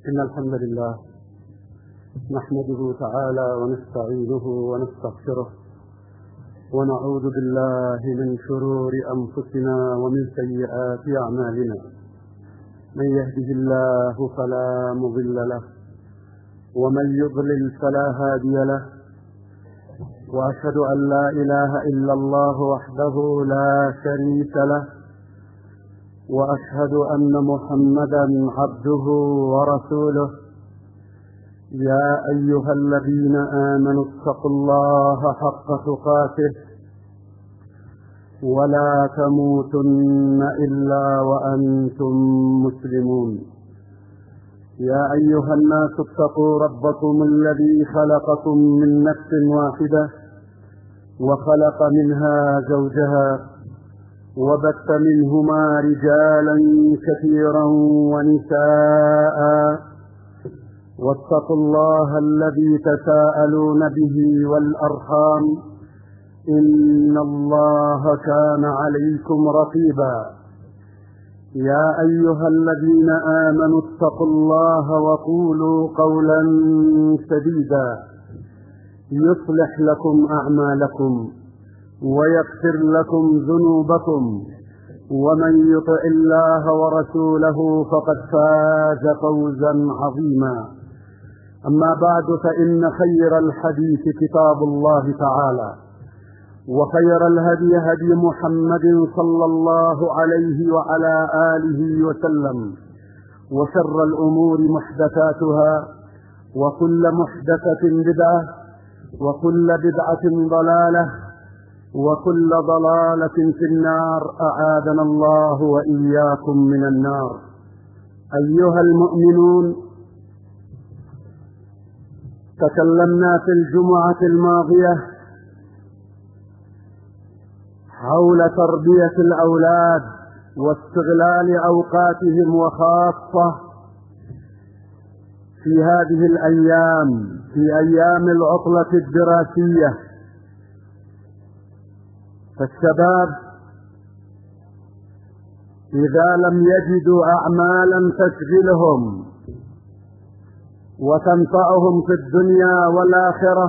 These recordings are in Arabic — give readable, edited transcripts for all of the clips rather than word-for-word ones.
إن الحمد لله نحمده تعالى ونستعينه ونستغفره ونعوذ بالله من شرور أنفسنا ومن سيئات أعمالنا. من يهده الله فلا مضل له ومن يضلل فلا هادي له، وأشهد أن لا إله إلا الله وحده لا شريك له، وأشهد أن محمدا عبده ورسوله. يا أيها الذين آمنوا اتقوا الله حق تقاته ولا تموتن إلا وأنتم مسلمون. يا أيها الناس اتقوا ربكم الذي خلقكم من نفس واحدة وخلق منها زوجها وبث منهما رجالا كثيرا ونساء، واتقوا الله الذي تساءلون به والأرحام إن الله كان عليكم رقيبا. يا أيها الذين آمنوا اتقوا الله وقولوا قولا سديدا يصلح لكم أعمالكم ويغفر لكم ذنوبكم، ومن يطع الله ورسوله فقد فاز فوزا عظيما. أما بعد، فإن خير الحديث كتاب الله تعالى، وخير الهدي هدي محمد صلى الله عليه وعلى آله وسلم، وشر الأمور محدثاتها، وكل محدثة بدعة، وكل بدعة ضلالة، وكل ضلالة في النار. أعاذنا الله وإياكم من النار. أيها المؤمنون، تكلمنا في الجمعة الماضية حول تربية الأولاد واستغلال أوقاتهم، وخاصة في هذه الأيام، في أيام العطلة الدراسية. فالشباب إذا لم يجدوا أعمالا تشغلهم وتنفعهم في الدنيا والآخرة،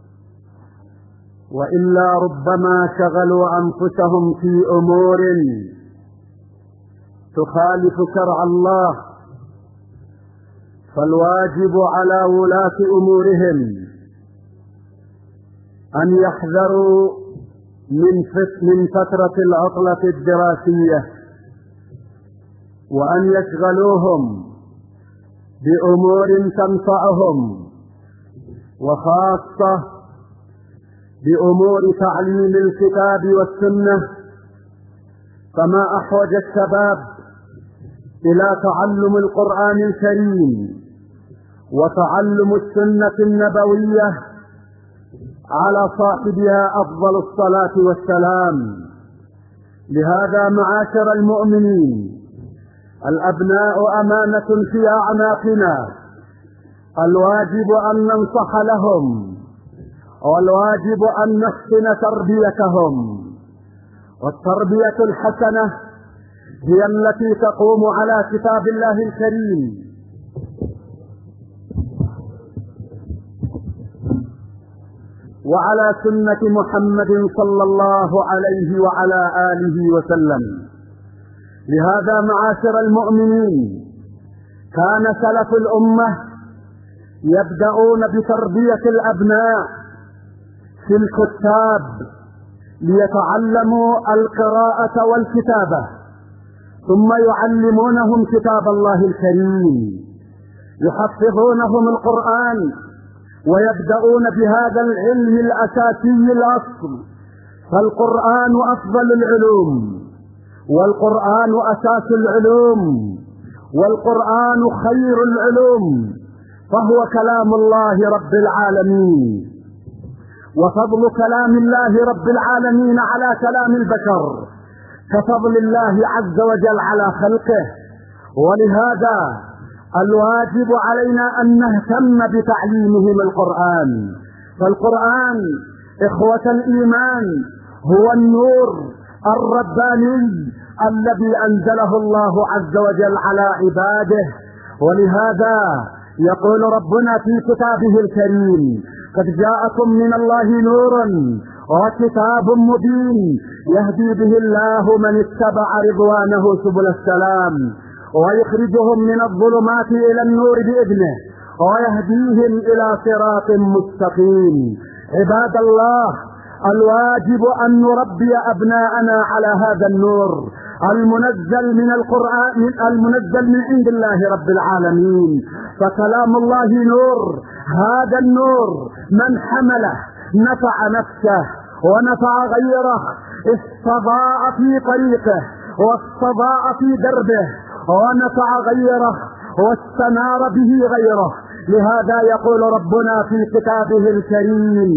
وإلا ربما شغلوا أنفسهم في أمور تخالف شرع الله، فالواجب على ولاة أمورهم أن يحذروا من فترة العطلة الدراسية، وأن يشغلوهم بأمور تنفعهم، وخاصة بأمور تعليم الكتاب والسنة. فما أحوج الشباب إلى تعلم القرآن الكريم وتعلم السنة النبوية على صاحبها أفضل الصلاة والسلام. لهذا معاشر المؤمنين، الأبناء أمانة في أعناقنا، الواجب أن ننصح لهم، والواجب أن نحسن تربيتهم. والتربية الحسنة هي التي تقوم على كتاب الله الكريم وعلى سنة محمد صلى الله عليه وعلى آله وسلم. لهذا معاشر المؤمنين، كان سلف الأمة يبدأون بتربية الأبناء في الكتاب ليتعلموا القراءة والكتابة، ثم يعلمونهم كتاب الله الكريم، يحفظونهم القرآن، ويبدأون بهذا العلم الأساسي الأصل. فالقرآن أفضل العلوم، والقرآن أساس العلوم، والقرآن خير العلوم، فهو كلام الله رب العالمين. وفضل كلام الله رب العالمين على كلام البشر كفضل الله عز وجل على خلقه. ولهذا الواجب علينا أن نهتم بتعليمهم القرآن. فالقرآن إخوة الإيمان هو النور الرباني الذي أنزله الله عز وجل على عباده ولهذا يقول ربنا في كتابه الكريم: قد جاءكم من الله نور وكتاب مبين يهدي به الله من اتبع رضوانه سبل السلام ويخرجهم من الظلمات إلى النور بإذنه ويهديهم إلى صراط مستقيم. عباد الله، الواجب أن نربي أبناءنا على هذا النور المنزل من القرآن، المنزل من عند الله رب العالمين. فكلام الله نور، هذا النور من حمله نفع نفسه ونفع غيره، استضاء في طريقه واستضاء في دربه ونفع غيره واستنار به غيره. لهذا يقول ربنا في كتابه الكريم: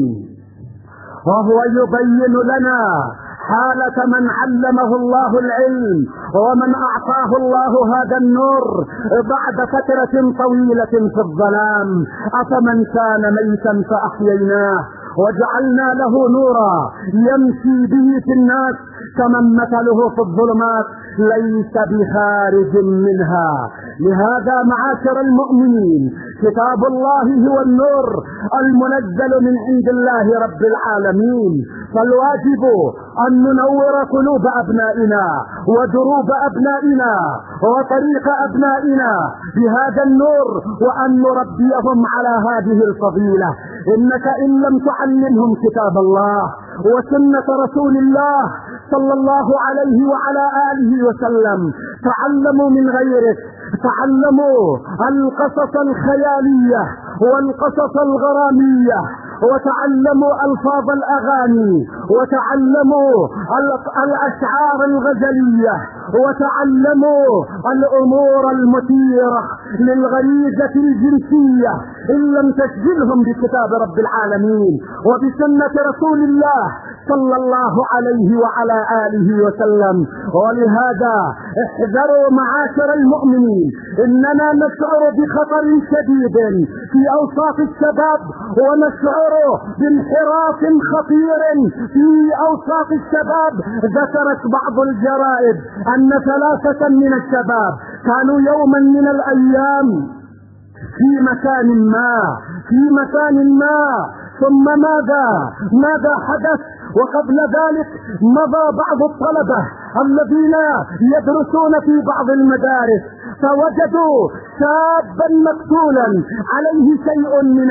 وهو يبين لنا حالة من علمه الله العلم ومن أعطاه الله هذا النور بعد فترة طويلة في الظلام. أفمن كان ميتا فأحييناه وجعلنا له نورا يمشي به في الناس كمن مثله في الظلمات ليس بخارج منها. لهذا معاشر المؤمنين، كتاب الله هو النور المنزل من عند الله رب العالمين. فالواجب أن ننور قلوب أبنائنا ودروب أبنائنا وطريق أبنائنا بهذا النور، وأن نربيهم على هذه الفضيلة. إنك إن لم تعلمهم كتاب الله وسنة رسول الله صلى الله عليه وعلى آله وسلم تعلموا من غيرك، تعلموا القصص الخيالية والقصص الغرامية، وتعلموا ألفاظ الأغاني، وتعلموا الأشعار الغزلية، وتعلموا الأمور المثيرة للغريزة الجنسية إن لم تشغلهم بكتاب رب العالمين وبسنة رسول الله صلى الله عليه وعلى آله وسلم. ولهذا احذروا معاشر المؤمنين، إننا نشعر بخطر شديد في أوساط الشباب، ونشعر بانحراف خطير في أوساط الشباب. ذكرت بعض الجرائد أن 3 من الشباب كانوا يوما من الأيام في مكان ما ثم ماذا حدث؟ وقبل ذلك مضى بعض الطلبة الذين يدرسون في بعض المدارس فوجدوا شابا مقتولا عليه شيء من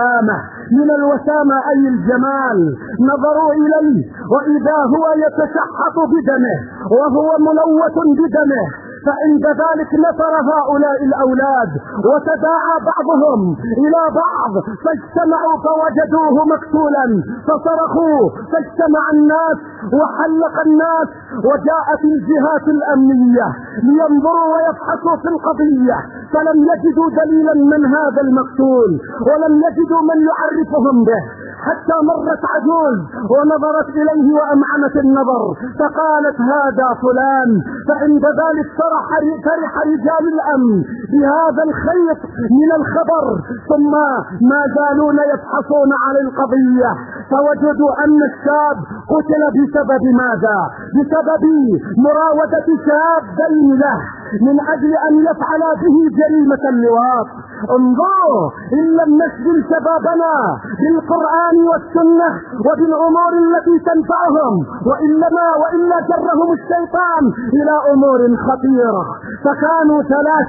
الوسامة أي الجمال. نظروا إليه وإذا هو يتشحط بدمه وهو ملوث بدمه. فعند ذلك نفر هؤلاء الأولاد وتداعى بعضهم إلى بعض فاجتمعوا فوجدوه مقتولا، فصرخوا فاجتمع الناس وحلق الناس، وجاءت الجهات الأمنية لينظروا ويبحثوا في القضية، فلم يجدوا دليلا من هذا المقتول ولم يجدوا من يعرفهم به، حتى مرت عجوز ونظرت إليه وأمعنت النظر فقالت: هذا فلان. فعند ذلك فرح رجال الأمن بهذا الخيط من الخبر، ثم ما زالون يبحثون عن القضية فوجدوا أن الشاب قتل بسبب ماذا؟ بسبب مراودة شابين له من أجل أن يفعل به جريمة اللواط. انظروا، إن لم نشغل شبابنا بالقرآن والسنة وبالأمور التي تنفعهم وإلا جرهم الشيطان إلى أمور خطيرة. فكانوا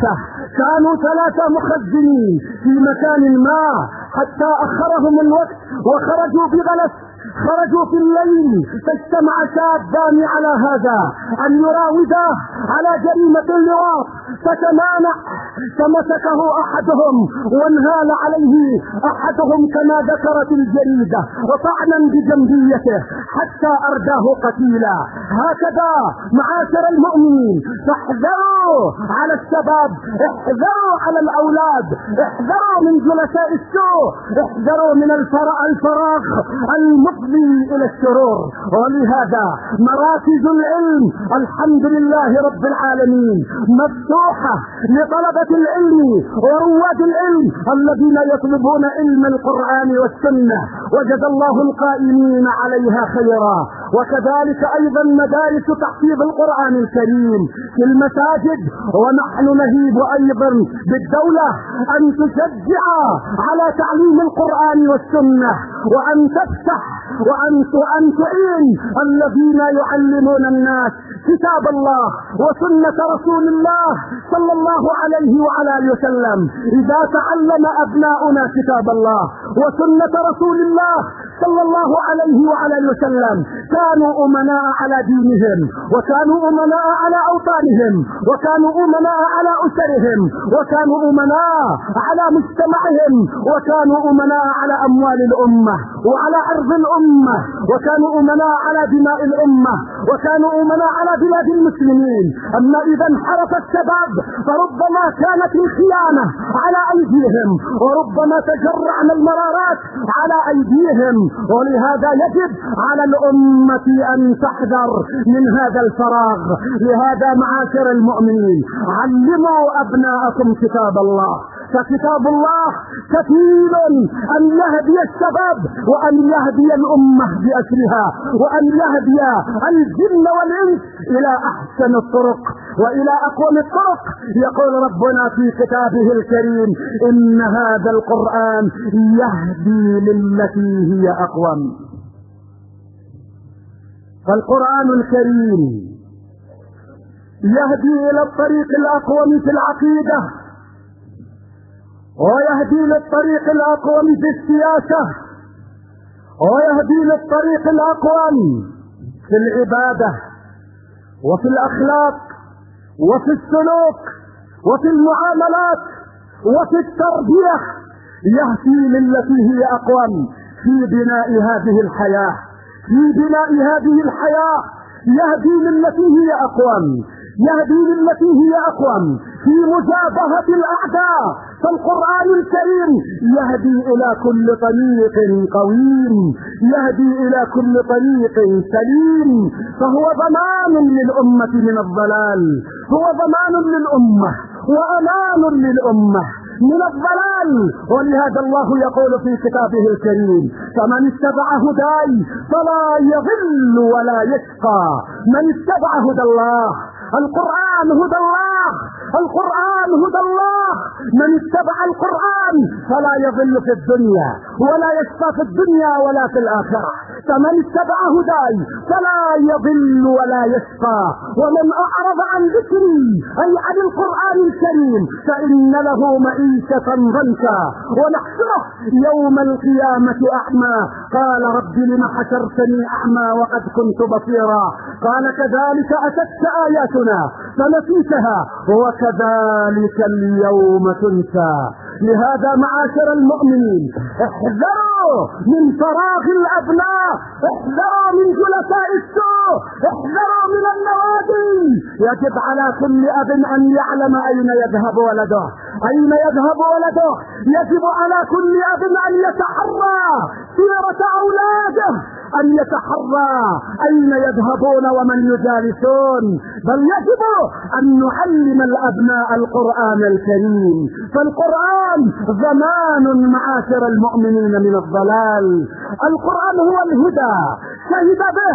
ثلاثة مخزنين في مكان ما حتى أخرهم الوقت وخرجوا بغلس، خرجوا في الليل فاجتمع شابان على هذا أن يراوده على جريمة اللواط، فتمانع فمسكه أحدهم وانهال عليه أحدهم كما ذكرت الجريدة وطعنا بجنبيته حتى أرداه قتيلا. هكذا معاشر المؤمنين، فاحذروا على الشباب، احذروا على الأولاد، احذروا من جلساء السوء، احذروا من الفراغ المفضي إلى الشرور. ولهذا مراكز العلم الحمد لله رب العالمين مفتوحة لطلبة العلم ورواد العلم الذين يطلبون علم القرآن والسنة، وجزا الله القائمين عليها خيرا وكذلك أيضا مدارس تحفيظ القرآن الكريم في المساجد. ونحن نهيب أيضا بالدولة أن تشجع على تعليم القرآن والسنة، وأن تفتح وأن تعين الذين يعلمون الناس كتاب الله وسنة رسول الله صلى الله عليه وعلى آله وسلم. إذا تعلم أبناؤنا كتاب الله وسنة رسول الله صلى الله عليه وعلى آله وسلم كانوا أمناء على دينهم، وكانوا أمناء على أوطانهم، وكانوا أمناء على أسرهم، وكانوا أمناء على مجتمعهم، وكانوا أمناء على أموال الأمة وعلى أرض الأمة، وكانوا أمناء على دماء الأمة، وكانوا أمناء على بلاد المسلمين. أما إذا انحرف الشباب فربما كانت الخيانة على أيديهم، وربما تجرعنا المرارات على أيديهم. ولهذا يجب على الأمة أن تحذر من هذا الفراغ. لهذا معاشر المؤمنين علموا أبناءكم كتاب الله، فكتاب الله كفيل أن يهدي الشباب وأن يهدي الأمة بأسرها، وأن يهدي الجن والإنس إلى أحسن الطرق وإلى أقوم الطرق. يقول ربنا في كتابه الكريم: إن هذا القرآن يهدي للتي هي أقوم. فالقرآن الكريم يهدي إلى الطريق الأقوم في العقيدة، ويهدي للطريق الأقوم في السياسة، ويهدي للطريق الأقوم في العبادة وفي الأخلاق وفي السلوك وفي المعاملات وفي التربية. يهدي للتي هي أقوم في بناء هذه الحياة، في بناء هذه الحياة. يهدي للتي هي أقوم، يهدي للتي هي أقوم في مجابهة الأعداء. فالقرآن الكريم يهدي إلى كل طريق قويم، يهدي إلى كل طريق سليم. فهو ضمان للأمة من الضلال، هو ضمان للأمة وأمان للأمة من الضلال. ولهذا الله يقول في كتابه الكريم: فمن اتبع هداي فلا يضل ولا يشقى. من اتبع هدى الله، القرآن هدى الله، القرآن هدى الله. من اتبع القرآن فلا يضل في الدنيا ولا يشقى في الدنيا ولا في الآخرة. فمن اتبع هداي فلا يضل ولا يشقى. ومن أعرض عن ذكري أي عن القرآن الكريم فإن له معيشة ضنكا ونحشره يوم القيامة أعمى. قال رب لم حشرتني أعمى وقد كنت بصيرا. قال كذلك أتتك آياتنا فنسيتها وكذلك اليوم تنسى. لهذا معاشر المؤمنين احذروا من فراغ الأبناء، احذروا من جلساء السوء، احذروا من النوادي. يجب على كل أب أن يعلم أين يذهب ولده، أين يذهب ولده. يجب على كل أب أن يتحرى سيرة أولاده، أن يتحرى أين يذهبون ومن يجالسون. بل يجب أن نعلم الأبناء القرآن الكريم، فالقرآن ضمان معاشر المؤمنين من الضلال. القرآن هو الهدى، شهد به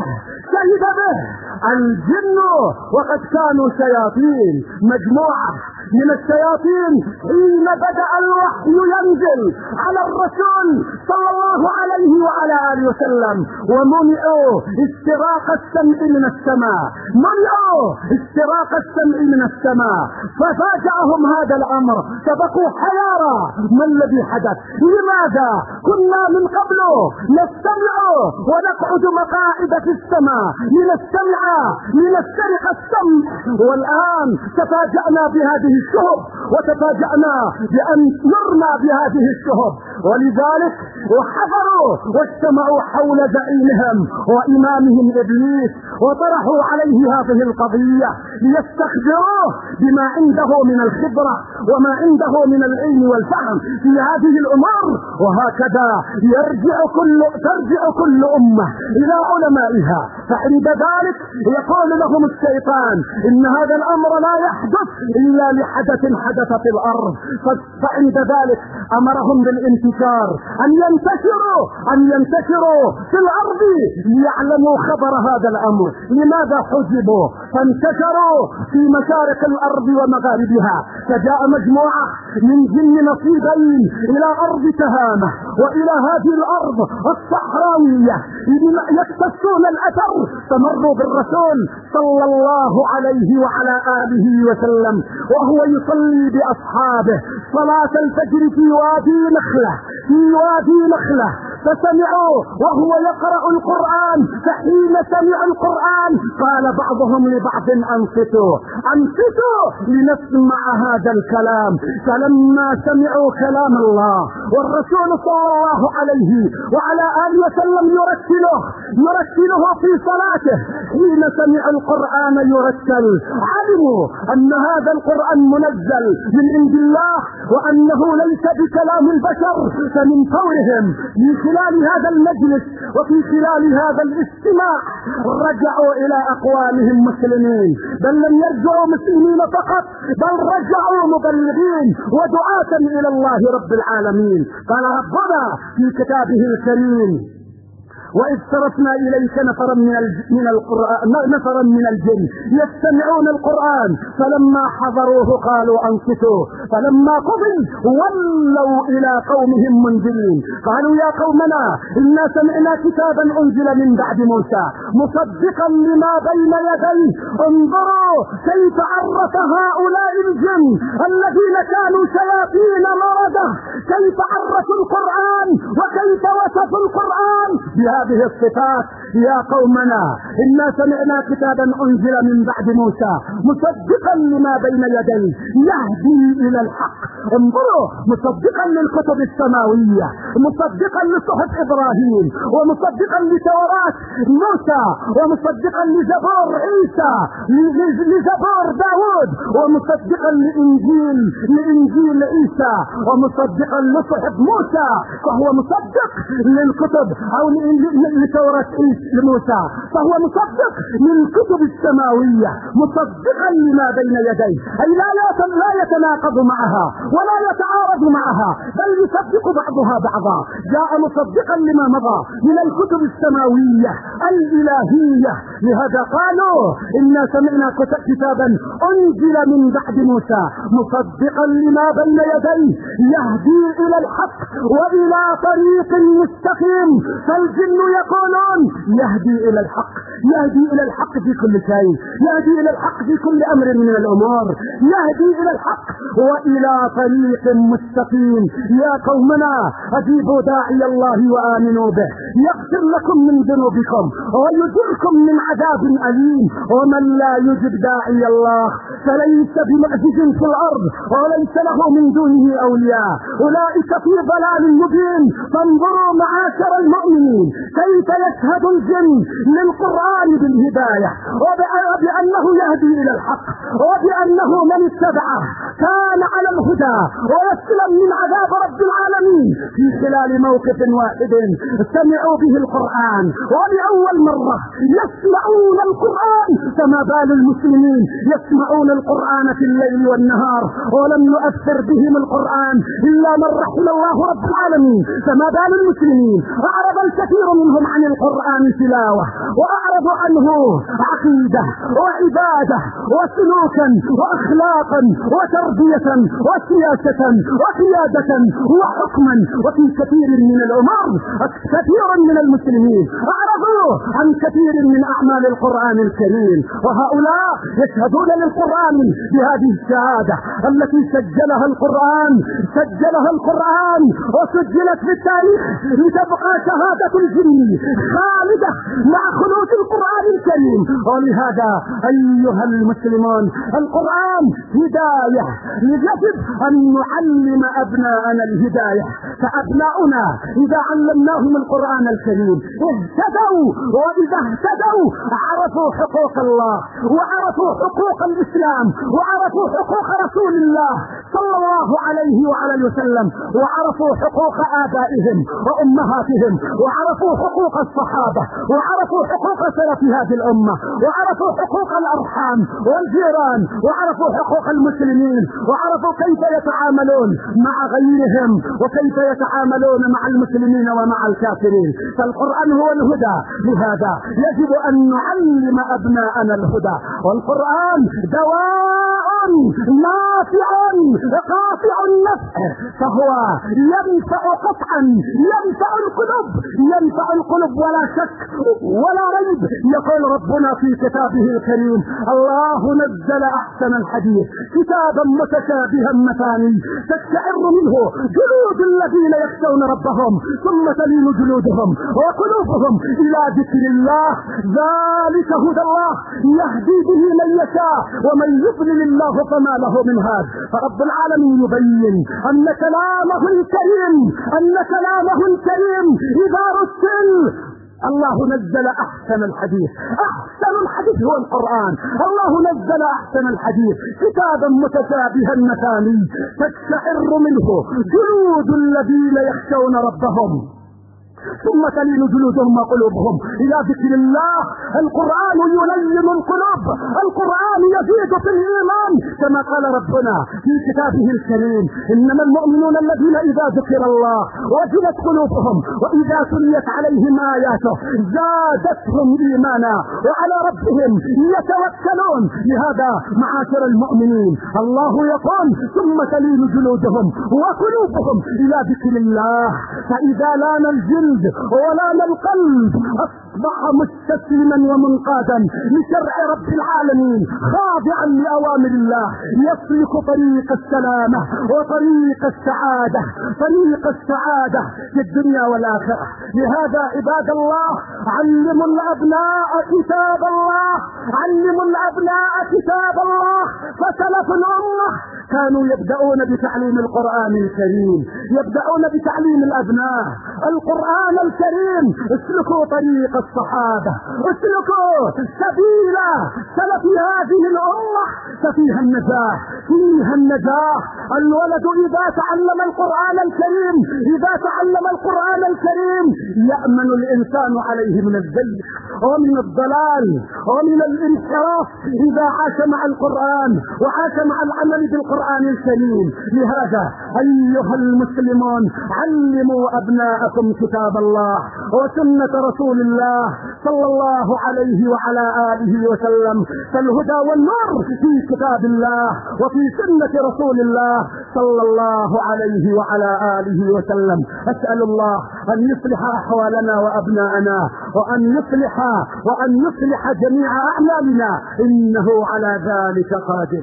الجن وقد كانوا شياطين. مجموعة من الشياطين حين بدأ الوحي ينزل على الرسول صلى الله عليه وعلى آله وسلم ومنعوا استراق السمع من السماء، منعوا استراق السمع من السماء، ففاجأهم هذا الأمر فبقوا حيارى. ما الذي حدث؟ لماذا كنا من قبل نستمع ونقعد مقاعد في السماء لنسترق السمع، والآن تفاجأنا بهذه الشهب وتفاجأنا بأن نرنا بهذه الشهب. ولذلك وحضروا واجتمعوا حول زعيمهم وإمامهم إبليس وطرحوا عليه هذه القضية ليستخبروه بما عنده من الخبرة وما عنده من العلم والفهم في هذه الأمور. وهكذا ترجع كل أمة إلى علمائها، فعند ذلك يقول لهم الشيطان إن هذا الأمر لا يحدث إلا لحدث حدث في الأرض. فعند ذلك أمرهم بالانتشار، أن ينتشروا في الأرض ليعلموا خبر هذا الأمر. لماذا حجبوا؟ فانتشروا في مشارق الأرض ومغاربها، فجاء مجموعة من جن نصيبين إلى أرض تهامة وإلى هذه الأرض الصحراوية يكتشفون الأثر، فمروا بالرسول صلى الله عليه وعلى آله وسلم وهو يصلي بأصحابه صلاة الفجر في وادي نخلة، فسمعوا وهو يقرأ القرآن. فحين سمعوا القرآن قال بعضهم لبعض أنصتوا لنسمع هذا الكلام. فلما سمعوا كلام الله والرسول صلى الله عليه وعلى آله وسلم يرتله في صلاته، حين سمعوا القرآن يرتل علموا أن هذا القرآن منزل من عند الله وأنه ليس بكلام البشر. فمن فورهم من خلال هذا المجلس وفي خلال هذا الاستماع رجعوا إلى أقوامهم مسلمين، بل لم يرجعوا مسلمين فقط، بل رجعوا مبلغين ودعاة إلى الله رب العالمين. قال ربنا في كتابه الكريم: وإذ صرفنا إليك نفرا من الجن يستمعون القرآن فلما حضروه قالوا أنصتوا فلما قضي ولوا إلى قومهم منذرين قالوا يا قومنا إنا سمعنا كتابا أنزل من بعد موسى مصدقا لما بين يديه انظروا كيف عرف هؤلاء الجن الذين كانوا شياطين مرضة، كيف عرفوا القرآن وكيف وصفوا القرآن بهذه الصفات. يا قومنا إنا سمعنا كتابا أنزل من بعد موسى مصدقا لما بين يديه يهدي إلى الحق. انظروا، مصدقا للكتب السماوية، مصدقا لصحف إبراهيم، ومصدقا لتوراة موسى، ومصدقا لزبور عيسى، لزبور داود، ومصدقا لإنجيل عيسى، ومصدقا لصحف موسى، فهو مصدق للكتب أو لتوراة موسى، فهو مصدق للكتب السماوية مصدقا لما بين يديه، أي لا يتناقض معها ولا يتعارض معها، بل يصدق بعضها بعضا. جاء مصدقا لما مضى من الكتب السماوية الإلهية. لهذا قالوا إنا سمعنا كتابا أنزل من بعد موسى مصدقا لما بين يديه يهدي إلى الحق وإلى طريق مستقيم. فالجن يقولون يهدي إلى الحق، يهدي إلى الحق في كل شيء، يهدي إلى الحق في كل أمر من الأمور، يهدي إلى الحق وإلى طريق مستقيم. يا قومنا أجيبوا داعي الله وآمنوا به يغفر لكم من ذنوبكم ويجركم من عذاب أليم. ومن لا يجب داعي الله فليس بمعجز في الأرض وليس له من دونه أولياء، أولئك في ضلال مبين. فانظروا معاشر المؤمنين كيف يشهد الجن للقرآن بالهداية وبأنه يهدي إلى الحق وبأنه من اتبعه كان على الهدى ويسلم من عذاب رب العالمين. في خلال موقف واحد سمعوا به القرآن ولأول مرة يسمعون القرآن، فما بال المسلمين يسمعون القرآن في الليل والنهار ولم يؤثر بهم القرآن إلا من رحم الله رب العالمين. فما بال المسلمين أعرض الكثير منهم عن القرآن تلاوة وأعرضوا عنه عقيدة وعبادة وسلوكا وأخلاقا وتربية وسياسة وقيادة وحكما. وفي كثير من الأمور كثير من المسلمين أعرضوا عن كثير من أعمال القرآن الكريم، وهؤلاء يشهدون للقرآن بهذه الشهادة التي سجلها القرآن وسجلت في التاريخ لتبقى شهادة الجن خالدة مع خلود القرآن الكريم. ولهذا أيها المسلمون القرآن هداية، يجب أن نعلم أبناءنا الهداية، فأبناؤنا إذا علمناهم القرآن الكريم اهتدوا، وإذا اهتدوا عرفوا حقوق الله وعرفوا حقوق الإسلام وعرفوا حقوق رسول الله صلى الله عليه وعلى وسلم، وعرفوا حقوق آبائهم وأمهاتهم، وعرفوا عرفوا حقوق الصحابة، وعرفوا حقوق سلف هذه الأمة، وعرفوا حقوق الأرحام والجيران، وعرفوا حقوق المسلمين، وعرفوا كيف يتعاملون مع غيرهم وكيف يتعاملون مع المسلمين ومع الكافرين. فالقرآن هو الهدى. لهذا يجب أن نعلم أبناءنا الهدى، والقرآن دواء نافع قاطع النفع، فهو ينفع قطعا، ينفع القلوب ولا شك ولا ريب. يقول ربنا في كتابه الكريم: الله نزل أحسن الحديث كتابا متشابها مثاني تقشعر منه جلود الذين يخشون ربهم ثم تلين جلودهم وقلوبهم إلى ذكر الله، ذلك هدى الله يهدي به من يشاء ومن يضلل الله فما له من هاد. فرب العالمين يبين أن كلامه الكريم إذا رتل الله نزل أحسن الحديث. أحسن الحديث هو القرآن. الله نزل أحسن الحديث كتابا متشابها مثاني تقشعر منه جلود الذين يخشون ربهم ثم تلين جلودهم وقلوبهم إلى ذكر الله. القرآن يلين القلوب، القرآن يزيد في الإيمان، كما قال ربنا في كتابه الكريم: إنما المؤمنون الذين إذا ذكر الله وجلت قلوبهم وإذا تليت عليهم آياته زادتهم إيمانا وعلى ربهم يتوكلون. لهذا معاشر المؤمنين الله يقول: ثم تلين جلودهم وقلوبهم إلى ذكر الله. فإذا لان الجلد ولان القلب أصبح مستسلما ومنقادا لشرع رب العالمين، خاضعا لأوامر الله، يسلك طريق السلامة وطريق السعادة، طريق السعادة في الدنيا والآخرة. لهذا عباد الله علموا الأبناء كتاب الله، علموا الأبناء كتاب الله. فسلف الأمة كانوا يبدأون بتعليم القرآن الكريم، يبدأون بتعليم الأبناء القرآن الكريم. اسلكوا طريق الصحابة، اسلكوا سبيل سلف هذه الأمة، ففيها النجاح، فيها النجاح. الولد إذا تعلم القرآن الكريم، إذا تعلم القرآن الكريم يأمن الإنسان عليه من الزيغ ومن الضلال ومن الانحراف إذا عاش مع القرآن وعاش مع العمل بالقرآن الكريم. لهذا أيها المسلمون علموا أبناءكم كتاب الله وسنة رسول الله صلى الله عليه وعلى آله وسلم. فالهدى والنور في كتاب الله وفي سنة رسول الله صلى الله عليه وعلى آله وسلم. أسأل الله أن يصلح أحوالنا وأبناءنا وأن يصلح جميع أعمالنا، إنه على ذلك قادر.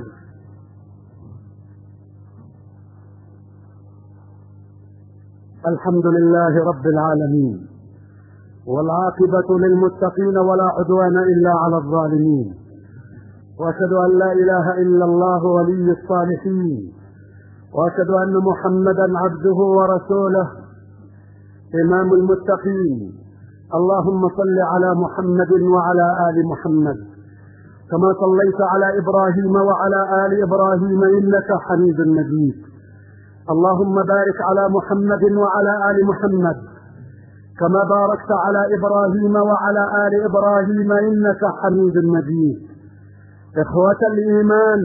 الحمد لله رب العالمين، والعاقبة للمتقين ولا عدوان إلا على الظالمين، وأشهد أن لا إله إلا الله ولي الصالحين، وأشهد أن محمدا عبده ورسوله إمام المتقين. اللهم صل على محمد وعلى آل محمد كما صليت على إبراهيم وعلى آل إبراهيم إنك حميد مجيد. اللهم بارك على محمد وعلى آل محمد كما باركت على إبراهيم وعلى آل إبراهيم إنك حميد مجيد. إخوة الإيمان،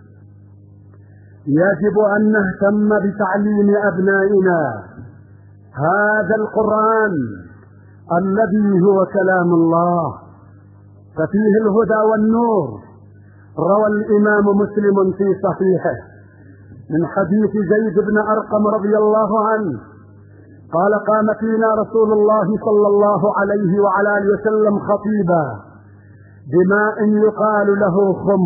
يجب أن نهتم بتعليم أبنائنا هذا القرآن الذي هو كلام الله، ففيه الهدى والنور. روى الإمام مسلم في صحيحه من حديث زيد بن أرقم رضي الله عنه قال: قام فينا رسول الله صلى الله عليه وعلى آله وسلم خطيبا بماء يقال له خم،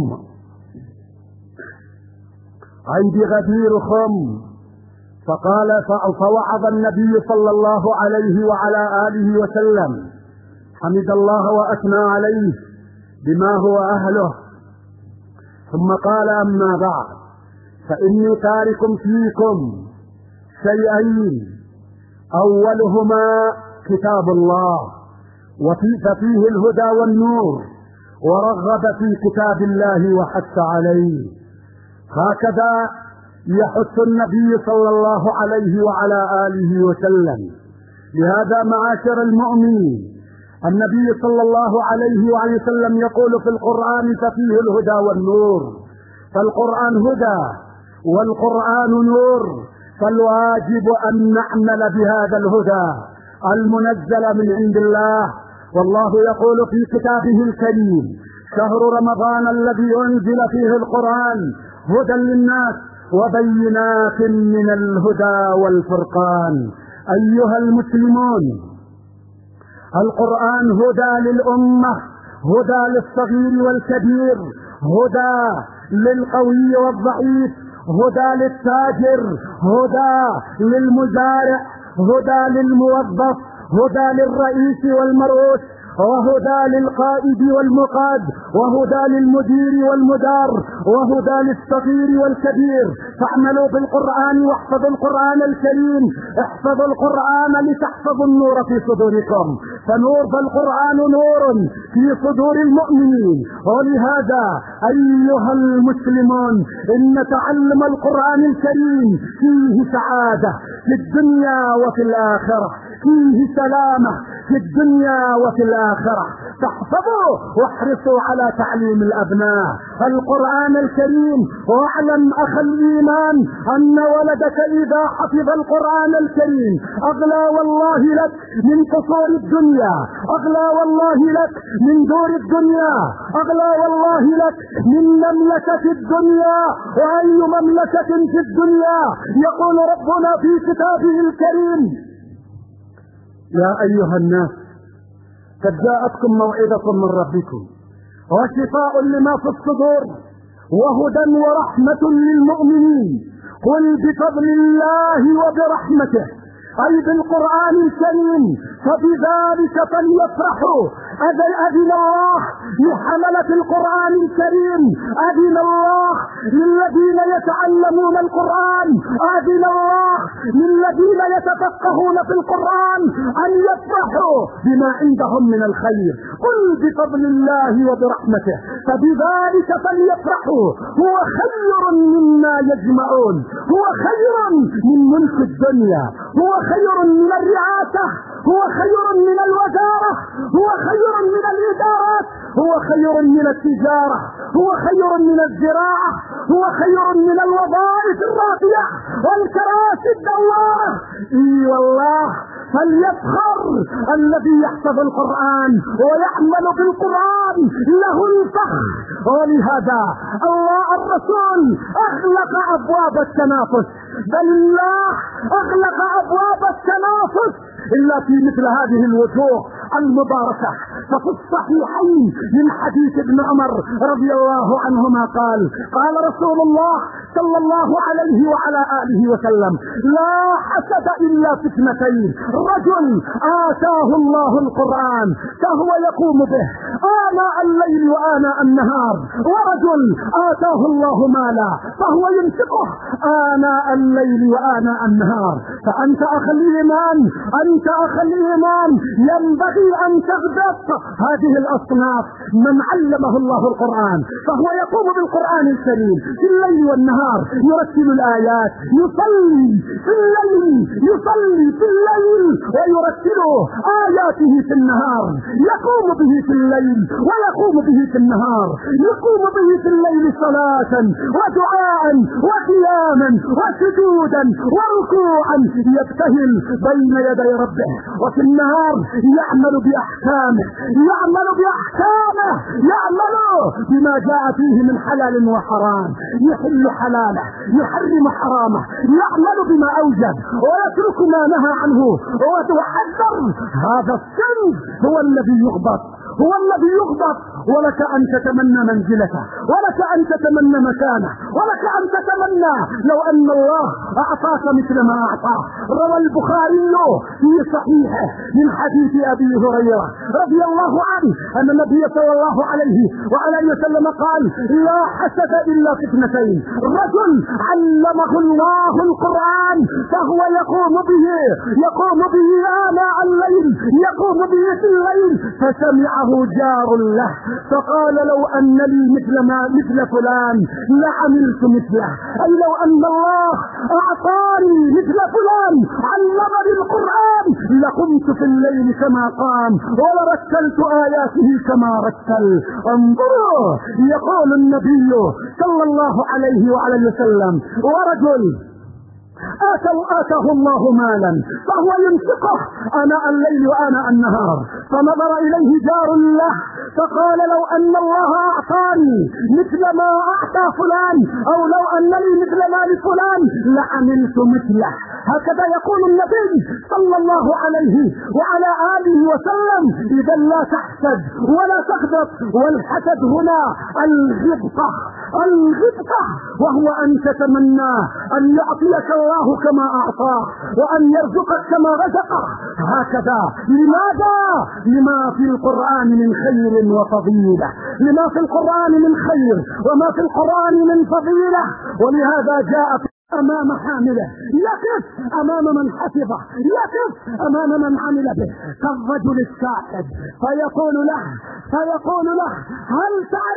أي بغدير خم. فقال: فوعظ النبي صلى الله عليه وعلى آله وسلم، حمد الله وأثنى عليه بما هو أهله، ثم قال: أما بعد، فإني تارك فيكم شيئين، أولهما كتاب الله، ففيه الهدى والنور، ورغب في كتاب الله وحث عليه. هكذا يحث النبي صلى الله عليه وعلى آله وسلم لهذا معاشر المؤمنين النبي صلى الله عليه وسلم يقول في القرآن ففيه الهدى والنور، فالقرآن هدى والقرآن نور، فالواجب أن نعمل بهذا الهدى المنزل من عند الله. والله يقول في كتابه الكريم شهر رمضان الذي أنزل فيه القرآن هدى للناس وبينات من الهدى والفرقان. أيها المسلمون، القرآن هدى للأمة، هدى للصغير والكبير، هدى للقوي والضعيف، هدى للتاجر، هدى للمزارع، هدى للموظف، هدى للرئيس والمرؤوس، وهدى للقائد والمقاد، وهدى للمدير والمدار، وهدى للصغير والكبير. فاعملوا بالقرآن واحفظوا القرآن الكريم، احفظوا القرآن لتحفظوا النور في صدوركم، فالقرآن نور في صدور المؤمنين. ولهذا أيها المسلمون إن تعلم القرآن الكريم فيه سعادة في الدنيا وفي الآخرة، فيه سلامة في الدنيا وفي الآخرة. فاحفظوا واحرصوا على تعليم الأبناء القرآن الكريم. واعلم أخ الإيمان أن ولدك إذا حفظ القرآن الكريم أغلى والله لك من قصور الدنيا، أغلى والله لك من دور الدنيا، أغلى والله لك من مملكة الدنيا. وأي مملكة في الدنيا؟ يقول ربنا في كتابه الكريم: يا أيها الناس قد جاءتكم موعظة من ربكم وشفاء لما في الصدور وهدى ورحمة للمؤمنين. قل بفضل الله وبرحمته، أي بالقرآن الكريم، فبذلك فليفرحوا. أذن الله لحملة القرآن الكريم، أذن الله للذين يتعلمون القرآن، أذن الله للذين يتفقهون في القرآن أن يفرحوا بما عندهم من الخير. قل بفضل الله وبرحمته فبذلك فليفرحوا هو خير مما يجمعون، هو خير من ملك الدنيا، هو خير من الرئاسة، هو خير من الوزارة، هو خير من الإدارات، هو خير من التجارة، هو خير من الزراعة، هو خير من الوظائف الراقية والكراسي الدوارة. اي والله، فليفخر الذي يحفظ القرآن ويعمل بالقرآن، له الفخر. ولهذا الله الرسول أغلق أبواب التنافس، بل الله أغلق أبواب التنافس إلا في مثل هذه الوجوه المباركة. ففي الصحيحين من حديث ابن عمر رضي الله عنهما قال رسول الله صلى الله عليه وعلى آله وسلم: لا حسد إلا في اثنتين، رجل آتاه الله القرآن فهو يقوم به آناء الليل وآناء النهار، ورجل آتاه الله مالا فهو ينفقه آناء الليل وآناء النهار. فأنت أخ الإيمان، أنت أخ الإيمان ينبغي أن تغبط هذه الأصناف. من علمه الله القرآن فهو يقوم بالقرآن الكريم في الليل والنهار، يرتل الآيات، يصلي في الليل، يصلي في الليل ويرتله آياته في النهار، يقوم به في الليل ويقوم به في النهار، يقوم به في الليل صلاة ودعاء وقياما وسجودا وركوعا، يبتهل بين يدي ربه، وفي النهار يعمل بأحكامه، يعمل بأحكامه، يعمل بما جاء فيه من حلال وحرام، يحل حلاله يحرم حرامه، يعمل بما أوجب ويترك ما نهى عنه ويحذر. هذا الصنف هو الذي يغبط، هو الذي يغبط. ولك أن تتمنى منزلته، ولك أن تتمنى مكانه، ولك أن تتمنى لو أن الله أعطاك مثل ما أعطاه. روى البخاري في صحيحه من حديث أبي هريرة رضي الله عنه أن النبي صلى الله عليه وعلى وسلم قال: لا حسد إلا في اثنتين، رجل علمه الله القرآن فهو يقوم به آناء الليل، يقوم به في الليل، فسمعه جار له فقال: لو أن لي مثل فلان لعملت مثله. أي لو أن الله أعطاني مثل فلان علمني القرآن لقمت في الليل كما قام ولرتلت آياته كما رتل. انظروا، يقول النبي صلى الله عليه وعلى وسلم: ورجل آتاه الله مالا فهو ينفقه آناء الليل وآناء النهار، فنظر إليه جار له فقال: لو أن الله أعطاني مثل ما أعطى فلان، أو لو أن لي مثل ما لفلان لعملت مثله. هكذا يقول النبي صلى الله عليه وعلى آله وسلم: إذا لا تحسد ولا تغضب. والحسد هنا الغبطة، وهو أن تتمنى أن يعطيك الله كما أعطاه وأن يرزقك كما رزقه. هكذا. لماذا؟ لما في القرآن من خير وفضيلة، لما في القرآن من خير وما في القرآن من فضيلة. ولهذا جاء أمام حامله، يقف أمام من حفظه، يقف أمام من عمل به، كالرجل الساحب، فيقول له هل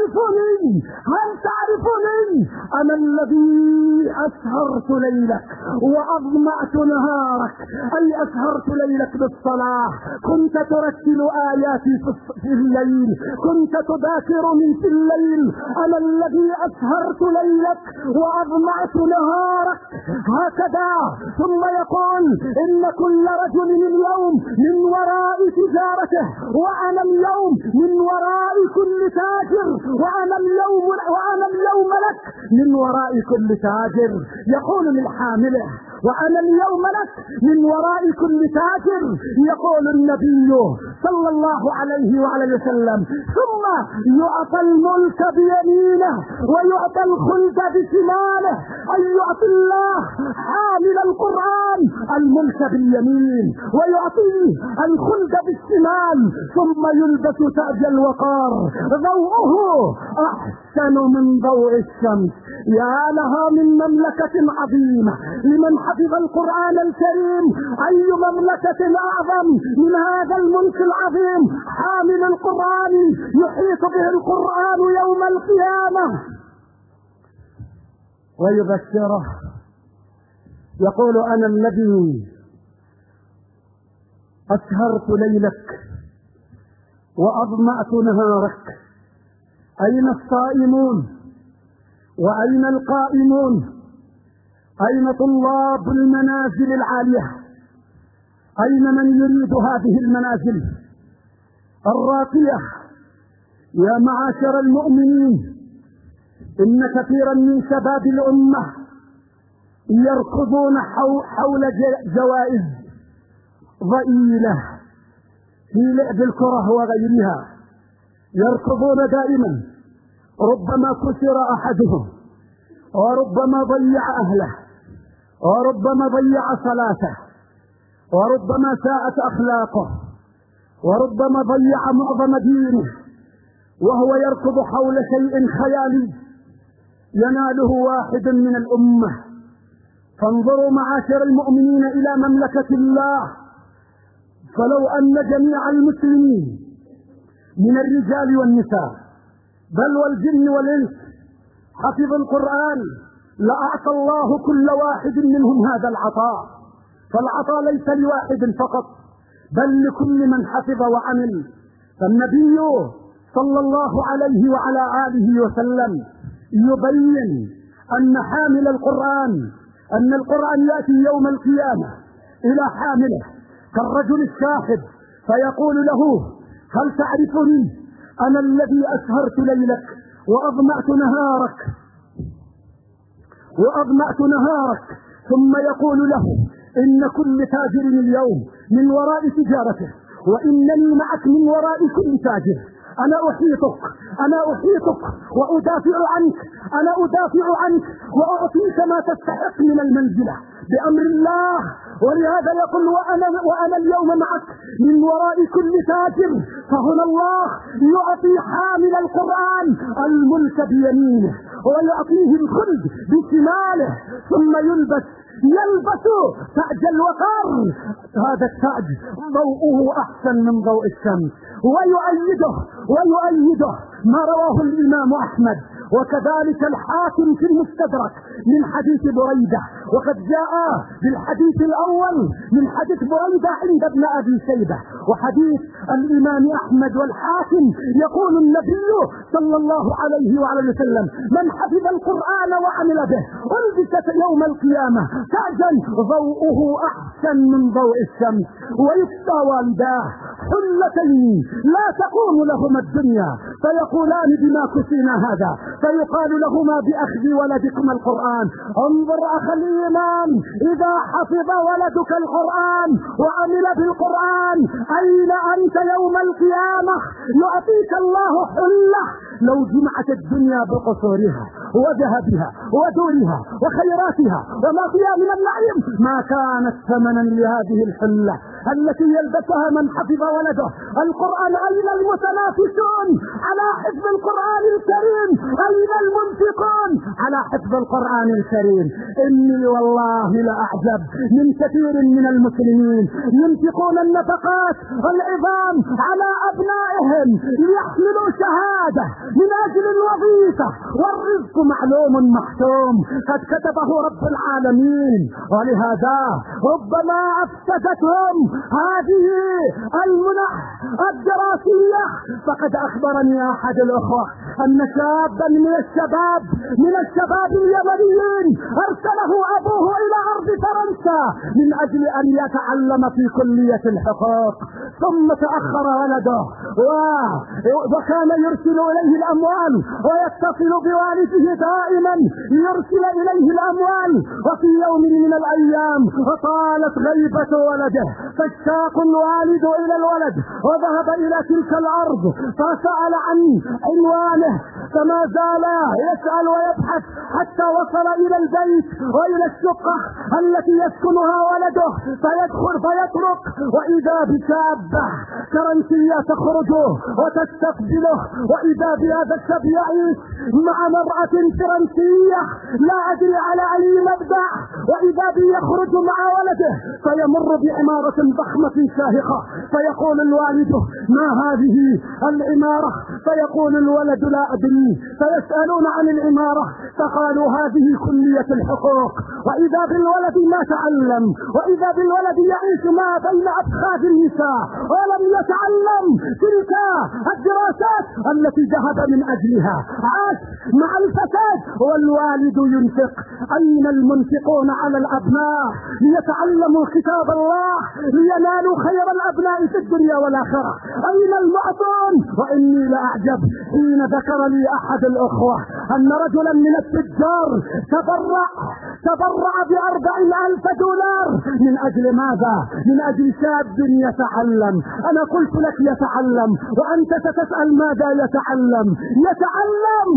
تعرفني أنا الذي أسهرت ليلك وأظمأت نهارك، أي أسهرت ليلك بالصلاة، كنت ترتل آياتي في الليل، كنت تذاكرني في الليل، أنا الذي أسهرت ليلك وأظمأت نهارك. هكذا. ثم يقول: إن كل رجل اليوم من وراء تجارته، وأنا اليوم من وراء كل تاجر، وأنا اليوم لك من وراء كل تاجر. يقول للحامله: وأنا اليوم لك من وراء كل تاجر. يقول النبي صلى الله عليه وعلى وسلم: ثم يعطى الملك بيمينه ويعطى الخلد بشماله، أي يعطي الله حامل القرآن الملك باليمين ويعطيه الخلد بالشمال، ثم يلبس تاج الوقار ضوءه أحسن من ضوء الشمس. يا لها من مملكة عظيمة لمن حفظ القرآن الكريم. أي مملكة أعظم من هذا الملك العظيم، حامل القرآن يحيط به القرآن يوم القيامة ويبشره، يقول: أنا الذي أسهرت ليلك وأظمأت نهارك. أين الصائمون وأين القائمون؟ أين طلاب المنازل العالية؟ أين من يريد هذه المنازل الراقية؟ يا معاشر المؤمنين، إن كثيرا من شباب الأمة يركضون حول جوائز ضئيلة في لعب الكرة وغيرها، يركضون دائما، ربما كسر أحدهم، وربما ضيع أهله، وربما ضيع صلاته، وربما ساءت أخلاقه، وربما ضيع معظم دينه، وهو يركض حول شيء خيالي يناله واحد من الأمة. فانظروا معاشر المؤمنين إلى مملكة الله، فلو أن جميع المسلمين من الرجال والنساء بل والجن والإنس حفظوا القرآن لأعطى الله كل واحد منهم هذا العطاء. فالعطاء ليس لواحد فقط بل لكل من حفظ وعمل. فالنبي صلى الله عليه وعلى آله وسلم يبين أن حامل القرآن، أن القرآن يأتي يوم القيامة إلى حامله كالرجل الشاهد فيقول له: هل تعرفني؟ أنا الذي أسهرت ليلك وأظمأت نهارك. ثم يقول له: إن كل تاجر اليوم من وراء تجارته، وإنني معك من وراء كل تاجر. أنا أحيطك وأدافع عنك وأعطيك ما تستحق من المنزلة بأمر الله. ولهذا يقول: وأنا اليوم معك من وراء كل تاجر. فهنا الله يعطي حامل القرآن الملك بيمينه ويعطيه الخلد بشماله، ثم يلبس تاج الوقار. هذا التاج ضوءه أحسن من ضوء الشمس، ويؤيده ما رواه الإمام أحمد وكذلك الحاكم في المستدرك من حديث بريدة، وقد جاء بالحديث الأول من حديث بريدة عند ابن أبي شيبة، وحديث الإمام أحمد والحاكم يقول النبي صلى الله عليه وعلى وسلم: من حفظ القرآن وعمل به ألبست يوم القيامة تاجا ضوءه أحسن من ضوء الشمس، ويكسى والداه حلتين لا تقوم لهما الدنيا فيقولان: بما كسينا هذا؟ فيقال لهما: بأخذ ولدكم القرآن. انظر أخ الإيمان، إذا حفظ ولدك القرآن وعمل بالقرآن أين أنت يوم القيامة؟ يعطيك الله حلة لو جمعت الدنيا بقصورها وذهبها ودورها وخيراتها وما فيها من النعيم ما كانت ثمنا لهذه الحلة التي يلبسها من حفظ ولده القرآن. أين المتنافسون على حفظ القرآن الكريم؟ أين المنفقون على حفظ القرآن الكريم؟ إني والله لأعجب من كثير من المسلمين ينفقون النفقات العظام على أبنائهم ليحملوا شهادة من أجل الوظيفة، والرزق معلوم محتوم قد كتبه رب العالمين، ولهذا ربما أفسدتهم هذه المنح الدراسية. فقد أخبرني أحد الأخوة أن شابا من الشباب اليمنيين أرسله أبوه إلى أرض فرنسا من أجل أن يتعلم في كلية الحقوق، ثم تأخر ولده وكان يرسل إليه الأموال ويتصل بوالده دائما يرسل إليه الأموال. وفي يوم من الأيام وطالت غيبة ولده فاشتاق الوالد إلى الولد وذهب إلى تلك الأرض فسأل عن عنوانه، فما زال يسأل ويبحث حتى وصل إلى البيت وإلى الشقة التي يسكنها ولده، فيدخل فيترك وإذا بشابة فرنسية تخرج وتستقبله، وإذا بهذا الشاب يعيش مع مرأة فرنسية لا أدري على أي مبدأ، وإذا به يخرج مع ولده فيمر بعمارة ضخمة شاهقة، فيقول الوالد: ما هذه العمارة؟ فيقول الولد: لا أدري. فيسألون عن العمارة فقالوا: هذه كلية الحقوق. وإذا بالولد ما تعلم، وإذا بالولد يعيش ما بين أفخاذ النساء ولم يتعلم تلك الدراسات التي ذهب من أجلها، عاش مع الفساد والوالد ينفق. أين المنفقون على الأبناء ليتعلموا كتاب الله لينالوا خير الأبناء في الدنيا والآخرة؟ أين المعطون؟ وإني لأعجب حين ذكر لي أحد الأخوة أن رجلا من التجار تبرع $40,000 من أجل ماذا؟ من أجل شاب يتعلم. أنا قلت لك يتعلم وأنت ستسأل ماذا يتعلم؟ يتعلم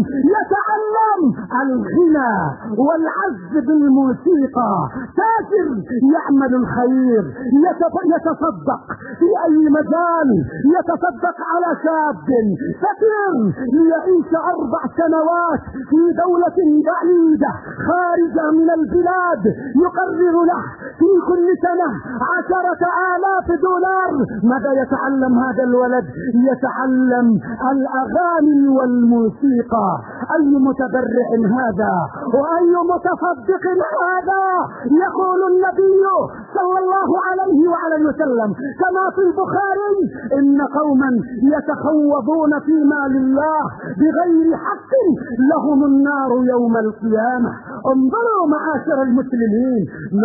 الغنى والعزف بالموسيقى، تاجر يعمل الخير، يتصدق في أي مجال، يتصدق على شاب فقير ليعيش 4 سنوات في دولة بعيدة خارجة من البلاد، يقرر له في كل سنة $10,000. ماذا يتعلم هذا الولد؟ يتعلم الأغاني والموسيقى. أي متبرع هذا وأي متصدق هذا؟ يقول النبي صلى الله عليه وعلى وسلم كما في البخاري: إن قوما يتخوضون في مال الله بغير حق لهم النار يوم القيامة. انظروا معاشر المسلمين،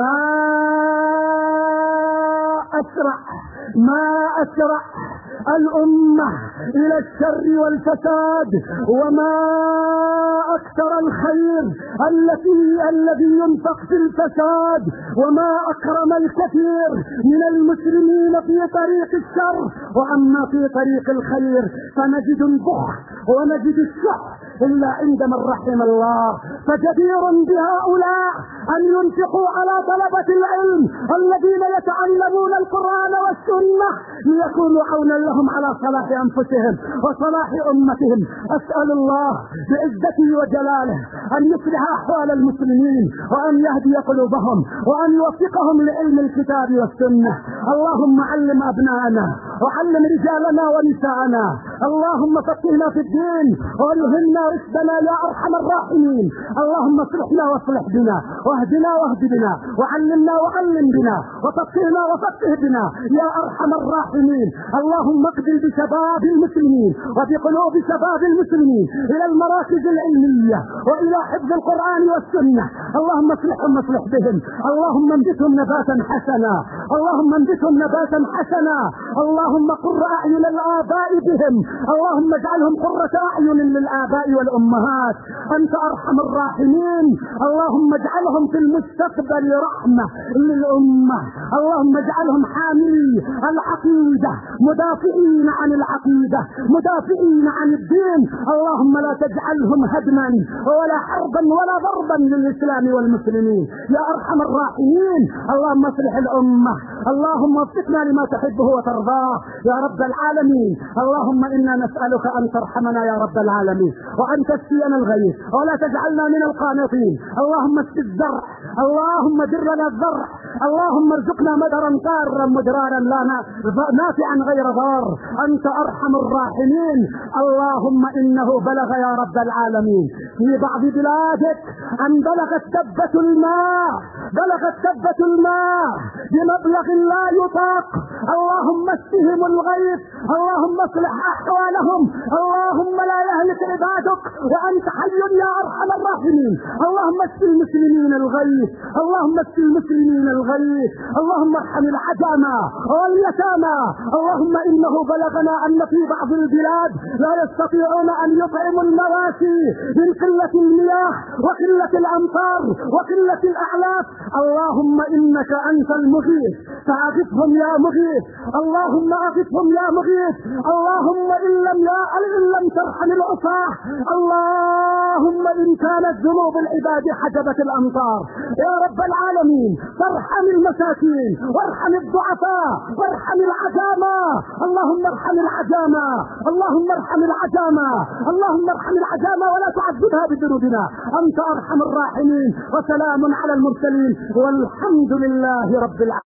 ما أسرع الأمة إلى الشر والفساد، وما أكثر الخير الذي ينفق في الفساد، وما أكرم الكثير من المسلمين في طريق الشر. وأما في طريق الخير فنجد البخل ونجد الشح إلا عند من رحم الله. فجدير بهؤلاء أن ينفقوا على طلبة العلم الذين يتعلمون القرآن والسنة ليكونوا عونا لهم على صلاح أنفسهم وصلاح أمتهم. أسأل الله بعزته وجلاله أن يصلح أحوال المسلمين وأن يهدي قلوبهم وأن يوفقهم لعلم الكتاب والسنة. اللهم علم أبناءنا وعلم رجالنا ونساءنا اللهم فقهنا في الدين والهمنا رشدنا يا ارحم الراحمين. اللهم اصلحنا واصلح بنا، واهدنا واهد بنا، وعلمنا وعلم بنا، وفقهنا وفقه بنا يا ارحم الراحمين. اللهم اقبل بشباب المسلمين وبقلوب شباب المسلمين الى المراكز العلميه والى حفظ القران والسنه. اللهم اصلحهم واصلح بهم. اللهم انبتهم نباتا حسنا، اللهم انبتهم نباتا حسنا. اللهم قر اعين الاباء بهم، اللهم اجعلهم قرة اعين للاباء والامهات. انت ارحم الراحمين. اللهم اجعلهم في المستقبل رحمة للامة. اللهم اجعلهم حاملي العقيدة، مدافعين عن العقيدة، مدافعين عن الدين. اللهم لا تجعلهم هدما ولا حربا ولا ضربا للاسلام والمسلمين يا ارحم الراحمين. اللهم اصلح الامة، اللهم وفقنا لما تحبه وترضاه يا رب العالمين. اللهم انا نسألك ان ترحمنا يا رب العالمين، وان تسقينا الغيث ولا تجعلنا من القانطين. اللهم اسق الزرع، اللهم در لنا الزرع، اللهم ارزقنا مدرا قارا مدرارا لا نافعا غير ضار. انت ارحم الراحمين. اللهم انه بلغ يا رب العالمين في بعض بلادك ان بلغت دبة الماء، بلغت دبة الماء بمبلغ لا يطاق. اللهم اسقهم الغيث، اللهم اصلح احوالهم. اللهم لا يهلك عبادك وانت حي يا ارحم الراحمين. اللهم اسق المسلمين الغيث، اللهم اسق المسلمين الغيث. اللهم ارحم العجامى واليتامى. اللهم انه بلغنا ان في بعض البلاد لا يستطيعون ان يطعموا المواشي من قلة المياه وقلة الامطار وقلة الاعلاف. اللهم انك انت المغيث فاغثهم يا مغيث. اللهم اغثهم يا مغيث. اللهم ان لم ترحم العصاة، اللهم ان كانت ذنوب العباد حجبت الامطار يا رب العالمين فارحم المساكين وارحم الضعفاء وارحم العجامى. اللهم ارحم العجامى، اللهم ارحم العجامى، اللهم ارحم العجامى ولا تعذبها بذنوبنا. انت ارحم الراحمين. وسلام على المرسلين والحمد لله رب العالمين.